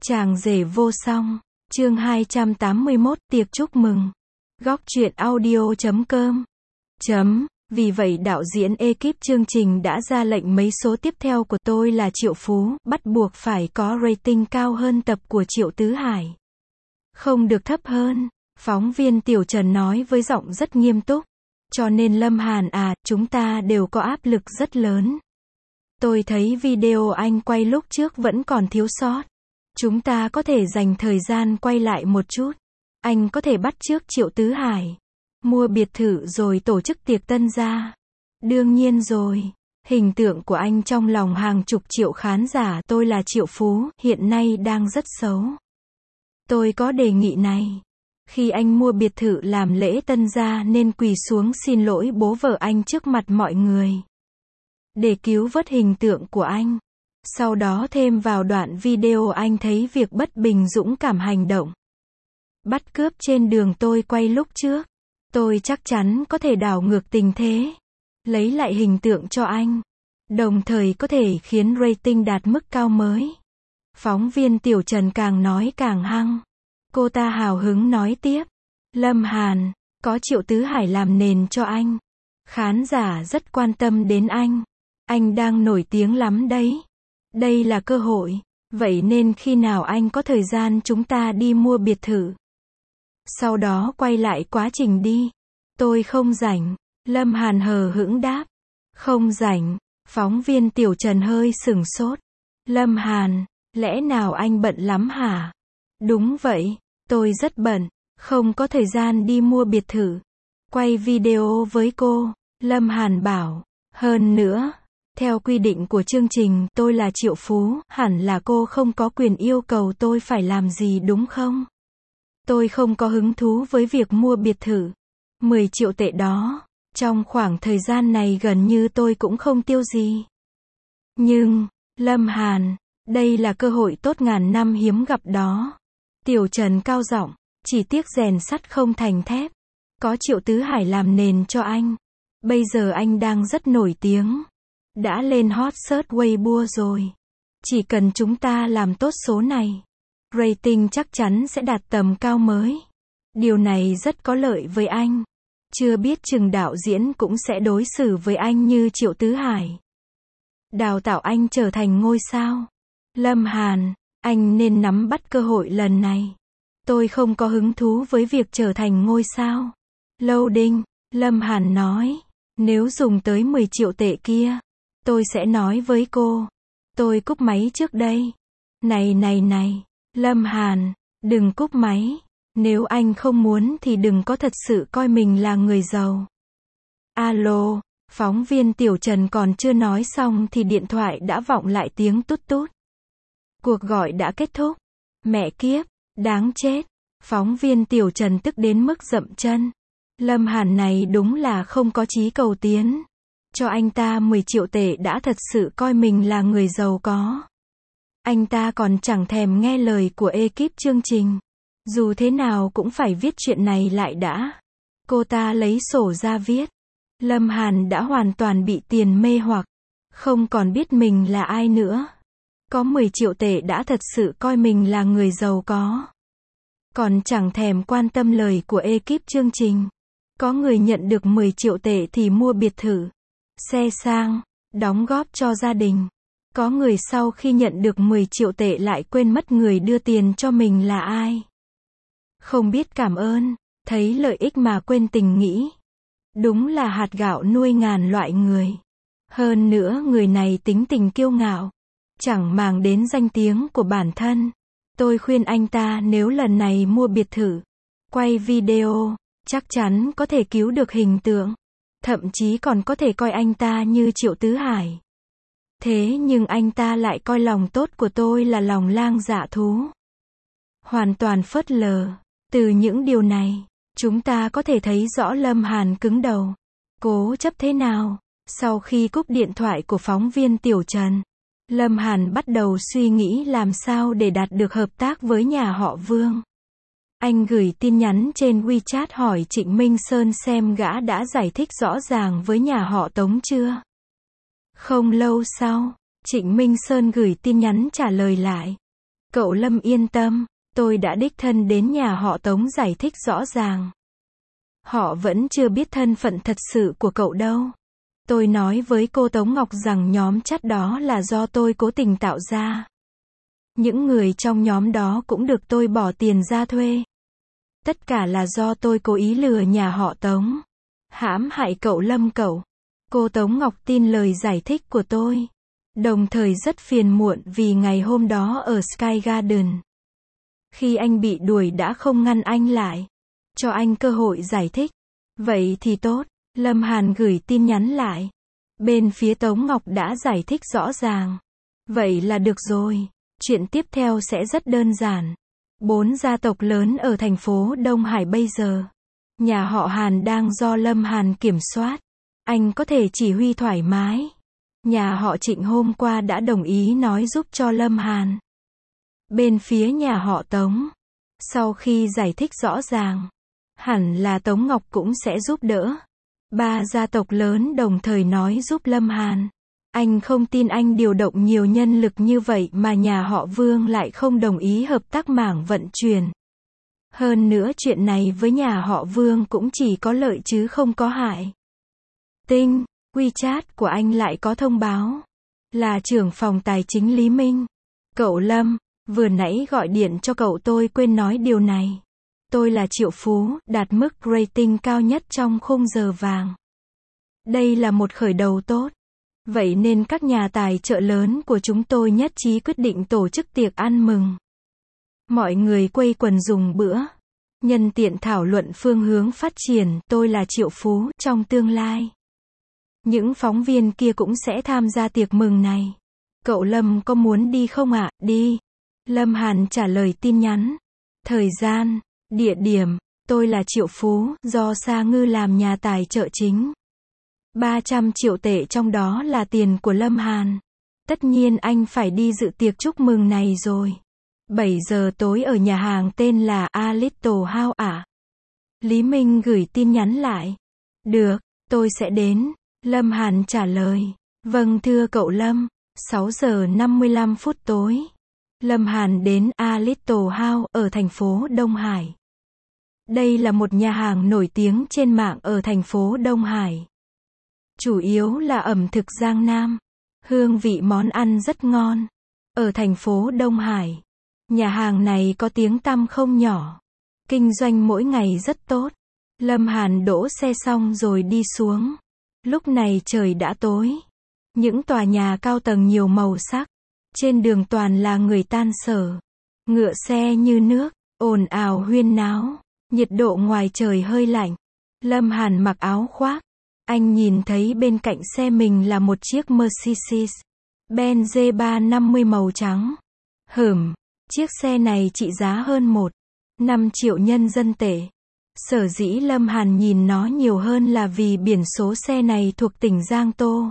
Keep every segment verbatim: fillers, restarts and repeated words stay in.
Chàng rể vô song, chương hai trăm tám mươi mốt, tiệc chúc mừng. Góc truyện audio chấm com. Chấm. Vì vậy đạo diễn ekip chương trình đã ra lệnh mấy số tiếp theo của Tôi Là Triệu Phú, bắt buộc phải có rating cao hơn tập của Triệu Tứ Hải. Không được thấp hơn. Phóng viên Tiểu Trần nói với giọng rất nghiêm túc. Cho nên Lâm Hàn à, chúng ta đều có áp lực rất lớn. Tôi thấy video anh quay lúc trước vẫn còn thiếu sót. Chúng ta có thể dành thời gian quay lại một chút. Anh có thể bắt chước Triệu Tứ Hải. Mua biệt thự rồi tổ chức tiệc tân gia. Đương nhiên rồi. Hình tượng của anh trong lòng hàng chục triệu khán giả Tôi Là Triệu Phú hiện nay đang rất xấu. Tôi có đề nghị này. Khi anh mua biệt thự làm lễ tân gia nên quỳ xuống xin lỗi bố vợ anh trước mặt mọi người. Để cứu vớt hình tượng của anh. Sau đó thêm vào đoạn video anh thấy việc bất bình dũng cảm hành động. Bắt cướp trên đường tôi quay lúc trước. Tôi chắc chắn có thể đảo ngược tình thế. Lấy lại hình tượng cho anh. Đồng thời có thể khiến rating đạt mức cao mới. Phóng viên Tiểu Trần càng nói càng hăng. Cô ta hào hứng nói tiếp. Lâm Hàn, có Triệu Tứ Hải làm nền cho anh. Khán giả rất quan tâm đến anh. Anh đang nổi tiếng lắm đấy. Đây là cơ hội. Vậy nên khi nào anh có thời gian chúng ta đi mua biệt thự. Sau đó quay lại quá trình đi. Tôi không rảnh. Lâm Hàn hờ hững đáp. Không rảnh. Phóng viên Tiểu Trần hơi sửng sốt. Lâm Hàn, lẽ nào anh bận lắm hả? Đúng vậy. Tôi rất bận. Không có thời gian đi mua biệt thự. Quay video với cô. Lâm Hàn bảo. Hơn nữa. Theo quy định của chương trình Tôi Là Triệu Phú, hẳn là cô không có quyền yêu cầu tôi phải làm gì đúng không? Tôi không có hứng thú với việc mua biệt thự. mười triệu tệ đó. Trong khoảng thời gian này gần như tôi cũng không tiêu gì. Nhưng, Lâm Hàn, đây là cơ hội tốt ngàn năm hiếm gặp đó. Tiểu Trần cao giọng, chỉ tiếc rèn sắt không thành thép. Có Triệu Tứ Hải làm nền cho anh. Bây giờ anh đang rất nổi tiếng. Đã lên hot search Weibo rồi. Chỉ cần chúng ta làm tốt số này, rating chắc chắn sẽ đạt tầm cao mới. Điều này rất có lợi với anh. Chưa biết chừng đạo diễn cũng sẽ đối xử với anh như Triệu Tứ Hải. Đào tạo anh trở thành ngôi sao. Lâm Hàn, anh nên nắm bắt cơ hội lần này. Tôi không có hứng thú với việc trở thành ngôi sao. Loading, Lâm Hàn nói. Nếu dùng tới mười triệu tệ kia, tôi sẽ nói với cô. Tôi cúp máy trước đây. Này này này, Lâm Hàn, đừng cúp máy. Nếu anh không muốn thì đừng có thật sự coi mình là người giàu. Alo, phóng viên Tiểu Trần còn chưa nói xong thì điện thoại đã vọng lại tiếng tút tút. Cuộc gọi đã kết thúc. Mẹ kiếp, đáng chết. Phóng viên Tiểu Trần tức đến mức dậm chân. Lâm Hàn này đúng là không có chí cầu tiến. Cho anh ta mười triệu tệ đã thật sự coi mình là người giàu có. Anh ta còn chẳng thèm nghe lời của ekip chương trình. Dù thế nào cũng phải viết chuyện này lại đã. Cô ta lấy sổ ra viết. Lâm Hàn đã hoàn toàn bị tiền mê hoặc. Không còn biết mình là ai nữa. Có mười triệu tệ đã thật sự coi mình là người giàu có. Còn chẳng thèm quan tâm lời của ekip chương trình. Có người nhận được mười triệu tệ thì mua biệt thự, xe sang, đóng góp cho gia đình. Có người sau khi nhận được mười triệu tệ lại quên mất người đưa tiền cho mình là ai. Không biết cảm ơn, thấy lợi ích mà quên tình nghĩ. Đúng là hạt gạo nuôi ngàn loại người. Hơn nữa người này tính tình kiêu ngạo, chẳng màng đến danh tiếng của bản thân. Tôi khuyên anh ta nếu lần này mua biệt thự, quay video, chắc chắn có thể cứu được hình tượng. Thậm chí còn có thể coi anh ta như Triệu Tứ Hải. Thế nhưng anh ta lại coi lòng tốt của tôi là lòng lang dạ thú. Hoàn toàn phớt lờ. Từ những điều này, chúng ta có thể thấy rõ Lâm Hàn cứng đầu. Cố chấp thế nào? Sau khi cúp điện thoại của phóng viên Tiểu Trần, Lâm Hàn bắt đầu suy nghĩ làm sao để đạt được hợp tác với nhà họ Vương. Anh gửi tin nhắn trên WeChat hỏi Trịnh Minh Sơn xem gã đã giải thích rõ ràng với nhà họ Tống chưa. Không lâu sau, Trịnh Minh Sơn gửi tin nhắn trả lời lại. Cậu Lâm yên tâm, tôi đã đích thân đến nhà họ Tống giải thích rõ ràng. Họ vẫn chưa biết thân phận thật sự của cậu đâu. Tôi nói với cô Tống Ngọc rằng nhóm chat đó là do tôi cố tình tạo ra. Những người trong nhóm đó cũng được tôi bỏ tiền ra thuê. Tất cả là do tôi cố ý lừa nhà họ Tống, hãm hại cậu Lâm cậu. Cô Tống Ngọc tin lời giải thích của tôi. Đồng thời rất phiền muộn vì ngày hôm đó ở Sky Garden, khi anh bị đuổi đã không ngăn anh lại, cho anh cơ hội giải thích. Vậy thì tốt, Lâm Hàn gửi tin nhắn lại. Bên phía Tống Ngọc đã giải thích rõ ràng. Vậy là được rồi. Chuyện tiếp theo sẽ rất đơn giản. Bốn gia tộc lớn ở thành phố Đông Hải bây giờ. Nhà họ Hàn đang do Lâm Hàn kiểm soát. Anh có thể chỉ huy thoải mái. Nhà họ Trịnh hôm qua đã đồng ý nói giúp cho Lâm Hàn. Bên phía nhà họ Tống, sau khi giải thích rõ ràng, hẳn là Tống Ngọc cũng sẽ giúp đỡ. Ba gia tộc lớn đồng thời nói giúp Lâm Hàn. Anh không tin anh điều động nhiều nhân lực như vậy mà nhà họ Vương lại không đồng ý hợp tác mảng vận chuyển. Hơn nữa chuyện này với nhà họ Vương cũng chỉ có lợi chứ không có hại. Tinh, WeChat của anh lại có thông báo. Là trưởng phòng tài chính Lý Minh. Cậu Lâm, vừa nãy gọi điện cho cậu tôi quên nói điều này. Tôi là Triệu Phú, đạt mức rating cao nhất trong khung giờ vàng. Đây là một khởi đầu tốt. Vậy nên các nhà tài trợ lớn của chúng tôi nhất trí quyết định tổ chức tiệc ăn mừng. Mọi người quây quần dùng bữa. Nhân tiện thảo luận phương hướng phát triển, tôi là Triệu Phú, trong tương lai. Những phóng viên kia cũng sẽ tham gia tiệc mừng này. Cậu Lâm có muốn đi không ạ? À? Đi. Lâm Hàn trả lời tin nhắn. Thời gian, địa điểm, tôi là Triệu Phú, do Sa Ngư làm nhà tài trợ chính. ba trăm triệu tệ trong đó là tiền của Lâm Hàn. Tất nhiên anh phải đi dự tiệc chúc mừng này rồi. bảy giờ tối ở nhà hàng tên là A Little House à? Lý Minh gửi tin nhắn lại. Được, tôi sẽ đến. Lâm Hàn trả lời. Vâng thưa cậu Lâm. sáu giờ năm mươi lăm phút tối. Lâm Hàn đến A Little House ở thành phố Đông Hải. Đây là một nhà hàng nổi tiếng trên mạng ở thành phố Đông Hải. Chủ yếu là ẩm thực Giang Nam. Hương vị món ăn rất ngon. Ở thành phố Đông Hải, nhà hàng này có tiếng tăm không nhỏ. Kinh doanh mỗi ngày rất tốt. Lâm Hàn đỗ xe xong rồi đi xuống. Lúc này trời đã tối. Những tòa nhà cao tầng nhiều màu sắc. Trên đường toàn là người tan sở. Ngựa xe như nước, ồn ào huyên náo. Nhiệt độ ngoài trời hơi lạnh. Lâm Hàn mặc áo khoác. Anh nhìn thấy bên cạnh xe mình là một chiếc Mercedes-Benz G ba năm mươi màu trắng. Hửm, chiếc xe này trị giá hơn một phẩy năm triệu nhân dân tệ. Sở dĩ Lâm Hàn nhìn nó nhiều hơn là vì biển số xe này thuộc tỉnh Giang Tô.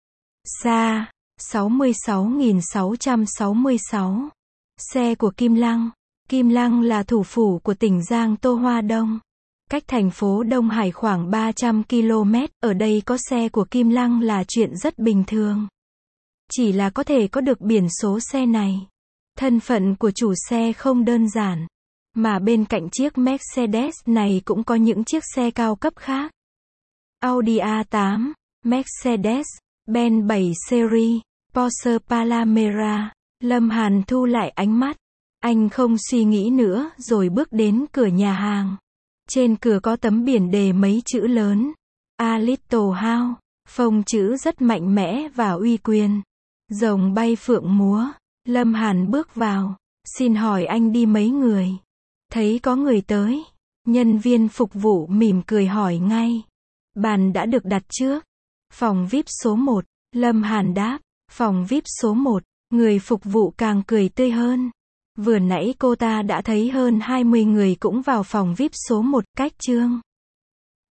Sa, sáu mươi sáu nghìn sáu trăm sáu mươi sáu. Xe của Kim Lăng. Kim Lăng là thủ phủ của tỉnh Giang Tô Hoa Đông. Cách thành phố Đông Hải khoảng ba trăm ki lô mét, ở đây có xe của Kim Lăng là chuyện rất bình thường. Chỉ là có thể có được biển số xe này. Thân phận của chủ xe không đơn giản. Mà bên cạnh chiếc Mercedes này cũng có những chiếc xe cao cấp khác. Audi A tám, Mercedes-Benz bảy Series, Porsche Panamera. Lâm Hàn thu lại ánh mắt. Anh không suy nghĩ nữa rồi bước đến cửa nhà hàng. Trên cửa có tấm biển đề mấy chữ lớn. A Little House. Phông chữ rất mạnh mẽ và uy quyền. Rồng bay phượng múa. Lâm Hàn bước vào. Xin hỏi anh đi mấy người? Thấy có người tới. Nhân viên phục vụ mỉm cười hỏi ngay. Bàn đã được đặt trước. Phòng vi ai pi số một. Lâm Hàn đáp. Phòng vi ai pi số một. Người phục vụ càng cười tươi hơn. Vừa nãy cô ta đã thấy hơn hai mươi người cũng vào phòng vi ai pi số một, cách chương.